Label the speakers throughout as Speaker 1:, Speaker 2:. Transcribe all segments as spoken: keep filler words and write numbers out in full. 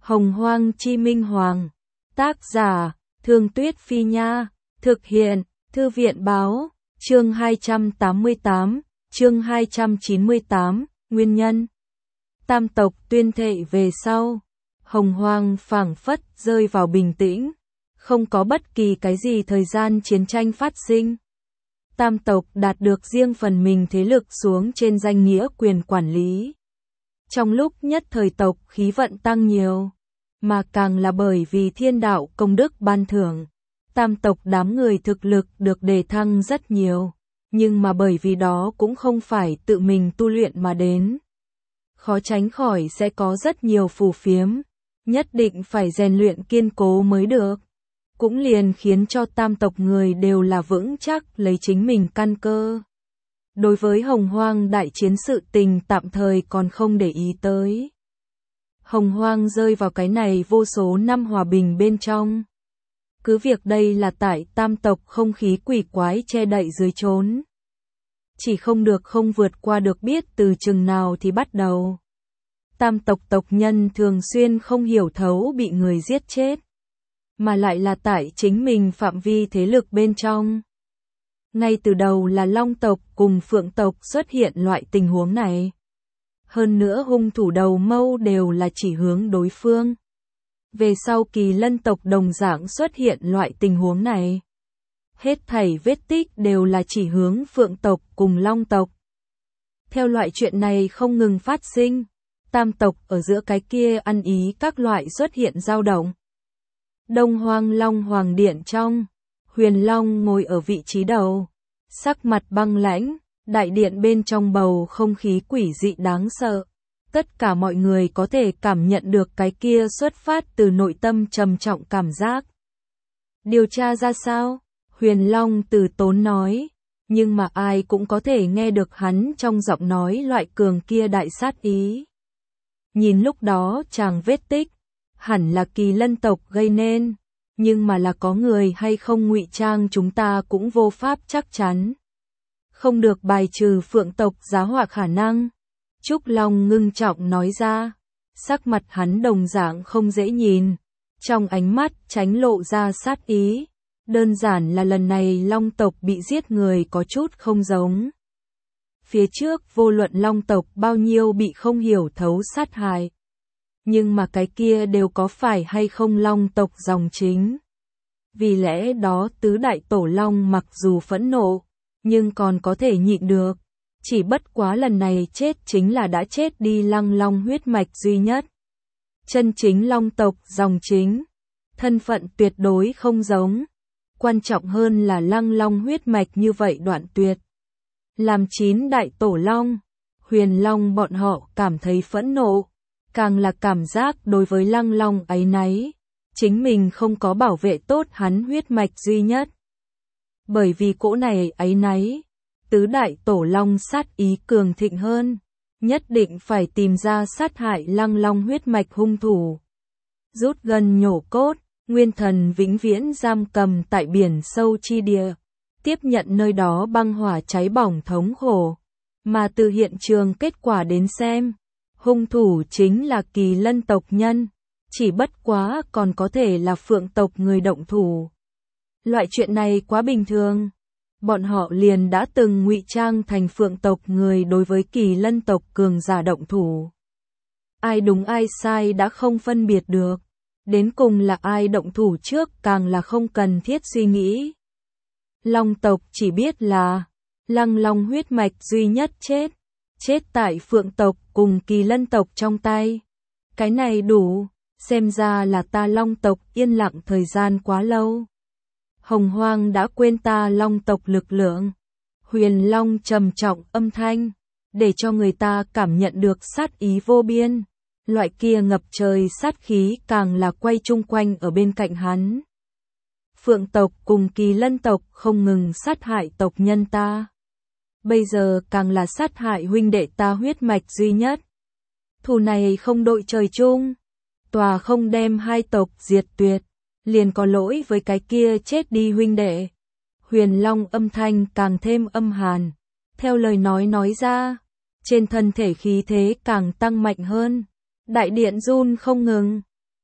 Speaker 1: Hồng Hoang Chi Minh Hoàng. Tác giả, Thương Tuyết Phi Nha. Thực hiện, Thư viện Báo. Chương hai trăm tám mươi tám, chương hai trăm chín mươi tám, nguyên nhân. Tam tộc tuyên thệ về sau. Hồng Hoang phảng phất rơi vào bình tĩnh. Không có bất kỳ cái gì thời gian chiến tranh phát sinh. Tam tộc đạt được riêng phần mình thế lực xuống trên danh nghĩa quyền quản lý. Trong lúc nhất thời tộc khí vận tăng nhiều, mà càng là bởi vì thiên đạo công đức ban thưởng. Tam tộc đám người thực lực được đề thăng rất nhiều, nhưng mà bởi vì đó cũng không phải tự mình tu luyện mà đến. Khó tránh khỏi sẽ có rất nhiều phù phiếm, nhất định phải rèn luyện kiên cố mới được. Cũng liền khiến cho tam tộc người đều là vững chắc lấy chính mình căn cơ. Đối với Hồng Hoang đại chiến sự tình tạm thời còn không để ý tới. Hồng Hoang rơi vào cái này vô số năm hòa bình bên trong. Cứ việc đây là tại tam tộc không khí quỷ quái che đậy dưới chốn. Chỉ không được không vượt qua được biết từ chừng nào thì bắt đầu. Tam tộc tộc nhân thường xuyên không hiểu thấu bị người giết chết. Mà lại là tại chính mình phạm vi thế lực bên trong. Ngay từ đầu là Long tộc cùng Phượng tộc xuất hiện loại tình huống này. Hơn nữa hung thủ đầu mâu đều là chỉ hướng đối phương. Về sau Kỳ Lân tộc đồng dạng xuất hiện loại tình huống này. Hết thảy vết tích đều là chỉ hướng Phượng tộc cùng Long tộc. Theo loại chuyện này không ngừng phát sinh, tam tộc ở giữa cái kia ăn ý các loại xuất hiện dao động. Đông Hoang Long Hoàng Điện trong, Huyền Long ngồi ở vị trí đầu, sắc mặt băng lãnh, đại điện bên trong bầu không khí quỷ dị đáng sợ. Tất cả mọi người có thể cảm nhận được cái kia xuất phát từ nội tâm trầm trọng cảm giác. Điều tra ra sao? Huyền Long từ tốn nói, nhưng mà ai cũng có thể nghe được hắn trong giọng nói loại cường kia đại sát ý. Nhìn lúc đó chàng vết tích, hẳn là Kỳ Lân tộc gây nên, nhưng mà là có người hay không ngụy trang chúng ta cũng vô pháp chắc chắn. Không được bài trừ Phượng tộc giá họa khả năng. Trúc Long ngưng trọng nói ra, sắc mặt hắn đồng dạng không dễ nhìn, trong ánh mắt tránh lộ ra sát ý. Đơn giản là lần này Long tộc bị giết người có chút không giống. Phía trước vô luận Long tộc bao nhiêu bị không hiểu thấu sát hại. Nhưng mà cái kia đều có phải hay không Long tộc dòng chính. Vì lẽ đó tứ đại tổ Long mặc dù phẫn nộ, nhưng còn có thể nhịn được. Chỉ bất quá lần này chết chính là đã chết đi Lăng Long huyết mạch duy nhất. Chân chính Long tộc dòng chính. Thân phận tuyệt đối không giống. Quan trọng hơn là Lăng Long huyết mạch như vậy đoạn tuyệt. Làm chín đại tổ Long, Huyền Long bọn họ cảm thấy phẫn nộ. Càng là cảm giác đối với Lăng Long áy náy. Chính mình không có bảo vệ tốt hắn huyết mạch duy nhất. Bởi vì cỗ này áy náy, tứ đại tổ Long sát ý cường thịnh hơn. Nhất định phải tìm ra sát hại Lăng Long huyết mạch hung thủ. Rút gần nhổ cốt, nguyên thần vĩnh viễn giam cầm tại biển sâu chi địa. Tiếp nhận nơi đó băng hỏa cháy bỏng thống khổ. Mà từ hiện trường kết quả đến xem, hung thủ chính là Kỳ Lân tộc nhân. Chỉ bất quá còn có thể là Phượng tộc người động thủ. Loại chuyện này quá bình thường. Bọn họ liền đã từng ngụy trang thành Phượng tộc người đối với Kỳ Lân tộc cường giả động thủ. Ai đúng ai sai đã không phân biệt được. Đến cùng là ai động thủ trước càng là không cần thiết suy nghĩ. Long tộc chỉ biết là Lăng Long huyết mạch duy nhất chết. Chết tại Phượng tộc cùng Kỳ Lân tộc trong tay. Cái này đủ, xem ra là ta Long tộc yên lặng thời gian quá lâu. Hồng Hoang đã quên ta Long tộc lực lượng. Huyền Long trầm trọng âm thanh, để cho người ta cảm nhận được sát ý vô biên. Loại kia ngập trời sát khí càng là quay chung quanh ở bên cạnh hắn. Phượng tộc cùng Kỳ Lân tộc không ngừng sát hại tộc nhân ta. Bây giờ càng là sát hại huynh đệ ta huyết mạch duy nhất. Thù này không đội trời chung. Tòa không đem hai tộc diệt tuyệt. Liền có lỗi với cái kia chết đi huynh đệ. Huyền Long âm thanh càng thêm âm hàn. Theo lời nói nói ra, trên thân thể khí thế càng tăng mạnh hơn. Đại điện run không ngừng.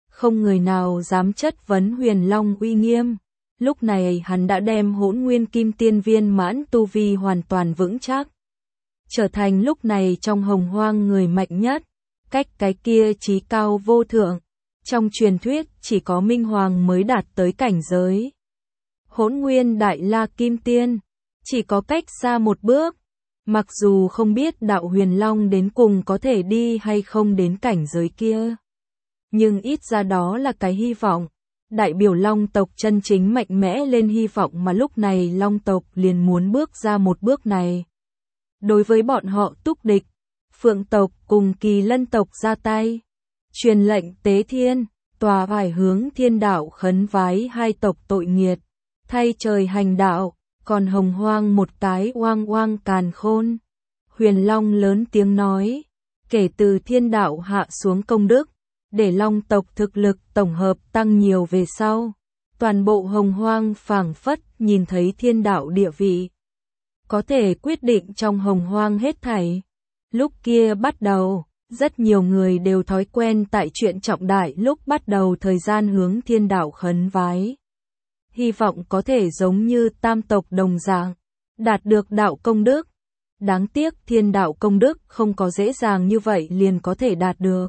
Speaker 1: không người nào dám chất vấn Huyền Long uy nghiêm. Lúc này hắn đã đem Hỗn Nguyên Kim Tiên viên mãn tu vi hoàn toàn vững chắc, trở thành lúc này trong Hồng Hoang người mạnh nhất, cách cái kia chí cao vô thượng. Trong truyền thuyết chỉ có Minh Hoàng mới đạt tới cảnh giới Hỗn Nguyên Đại La Kim Tiên, chỉ có cách xa một bước. Mặc dù không biết đạo Huyền Long đến cùng có thể đi hay không đến cảnh giới kia, nhưng ít ra đó là cái hy vọng, đại biểu Long tộc chân chính mạnh mẽ lên hy vọng mà lúc này Long tộc liền muốn bước ra một bước này. Đối với bọn họ Túc Địch, Phượng tộc cùng Kỳ Lân tộc ra tay, truyền lệnh tế thiên, tòa phải hướng thiên đạo khấn vái hai tộc tội nghiệt, thay trời hành đạo, còn Hồng Hoang một cái oang oang càn khôn. Huyền Long lớn tiếng nói, kể từ thiên đạo hạ xuống công đức, để Long tộc thực lực tổng hợp tăng nhiều về sau, toàn bộ Hồng Hoang phảng phất nhìn thấy thiên đạo địa vị, có thể quyết định trong Hồng Hoang hết thảy. Lúc kia bắt đầu, rất nhiều người đều thói quen tại chuyện trọng đại lúc bắt đầu thời gian hướng thiên đạo khấn vái, hy vọng có thể giống như tam tộc đồng dạng, đạt được đạo công đức. Đáng tiếc thiên đạo công đức không có dễ dàng như vậy liền có thể đạt được.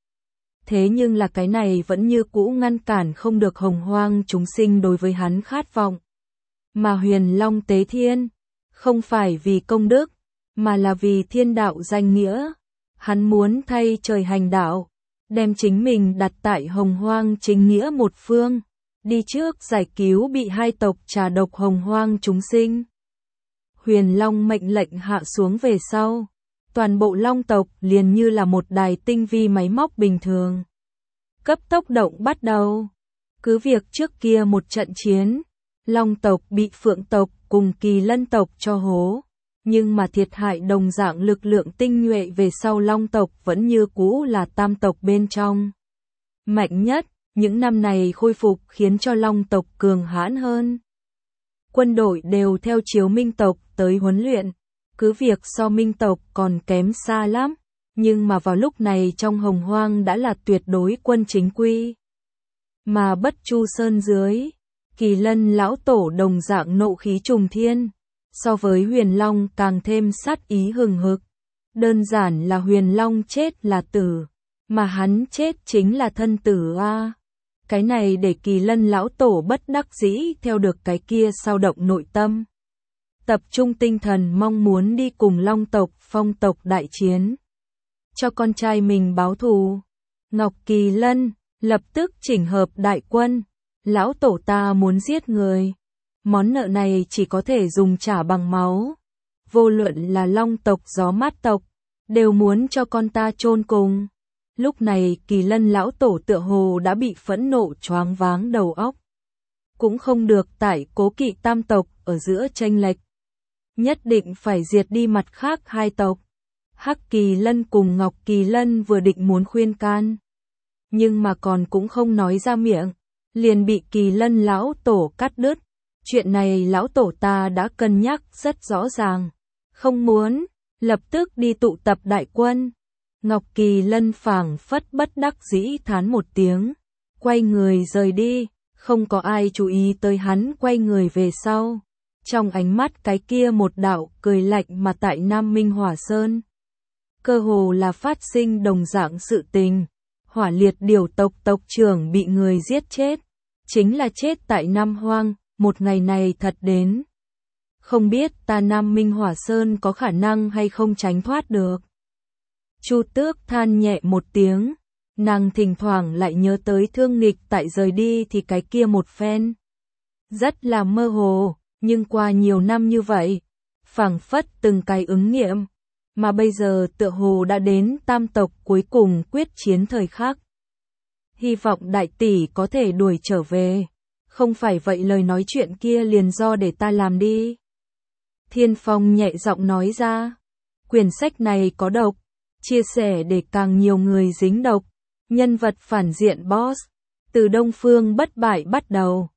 Speaker 1: Thế nhưng là cái này vẫn như cũ ngăn cản không được Hồng Hoang chúng sinh đối với hắn khát vọng. Mà Huyền Long tế thiên, không phải vì công đức, mà là vì thiên đạo danh nghĩa. Hắn muốn thay trời hành đạo, đem chính mình đặt tại Hồng Hoang chính nghĩa một phương, đi trước giải cứu bị hai tộc trà độc Hồng Hoang chúng sinh. Huyền Long mệnh lệnh hạ xuống về sau, toàn bộ Long tộc liền như là một đài tinh vi máy móc bình thường, cấp tốc động bắt đầu. Cứ việc trước kia một trận chiến, Long tộc bị Phượng tộc cùng Kỳ Lân tộc cho hố, nhưng mà thiệt hại đồng dạng lực lượng tinh nhuệ về sau Long tộc vẫn như cũ là tam tộc bên trong mạnh nhất. Những năm này khôi phục khiến cho Long tộc cường hãn hơn. Quân đội đều theo chiếu Minh tộc tới huấn luyện, cứ việc so Minh tộc còn kém xa lắm, nhưng mà vào lúc này trong Hồng Hoang đã là tuyệt đối quân chính quy. Mà Bất Chu Sơn dưới, Kỳ Lân lão tổ đồng dạng nộ khí trùng thiên, so với Huyền Long càng thêm sát ý hừng hực. Đơn giản là Huyền Long chết là tử, mà hắn chết chính là thân tử a. Cái này để Kỳ Lân lão tổ bất đắc dĩ theo được cái kia sao động nội tâm, tập trung tinh thần mong muốn đi cùng Long tộc Phong tộc đại chiến, cho con trai mình báo thù. Ngọc Kỳ Lân lập tức chỉnh hợp đại quân, lão tổ ta muốn giết người, món nợ này chỉ có thể dùng trả bằng máu. Vô luận là Long tộc Gió Mát tộc, đều muốn cho con ta chôn cùng. Lúc này Kỳ Lân lão tổ tựa hồ đã bị phẫn nộ choáng váng đầu óc, cũng không được tại Cố Kỵ tam tộc ở giữa chênh lệch, nhất định phải diệt đi mặt khác hai tộc. Hắc Kỳ Lân cùng Ngọc Kỳ Lân vừa định muốn khuyên can, nhưng mà còn cũng không nói ra miệng, liền bị Kỳ Lân lão tổ cắt đứt. Chuyện này lão tổ ta đã cân nhắc rất rõ ràng, không muốn, lập tức đi tụ tập đại quân. Ngọc Kỳ Lân phảng phất bất đắc dĩ thán một tiếng, quay người rời đi, không có ai chú ý tới hắn quay người về sau. Trong ánh mắt cái kia một đạo cười lạnh mà tại Nam Minh Hỏa Sơn, cơ hồ là phát sinh đồng dạng sự tình. Hỏa Liệt Điểu tộc tộc trưởng bị người giết chết, chính là chết tại Nam Hoang, một ngày này thật đến. Không biết ta Nam Minh Hỏa Sơn có khả năng hay không tránh thoát được. Chu Tước than nhẹ một tiếng, nàng thỉnh thoảng lại nhớ tới Thương Nghịch tại rời đi thì cái kia một phen. Rất là mơ hồ, nhưng qua nhiều năm như vậy, phảng phất từng cái ứng nghiệm, mà bây giờ tựa hồ đã đến tam tộc cuối cùng quyết chiến thời khắc. Hy vọng đại tỷ có thể đuổi trở về, không phải vậy lời nói chuyện kia liền do để ta làm đi. Thiên Phong nhẹ giọng nói ra, quyển sách này có độc, chia sẻ để càng nhiều người dính độc, nhân vật phản diện boss, từ Đông Phương bất bại bắt đầu,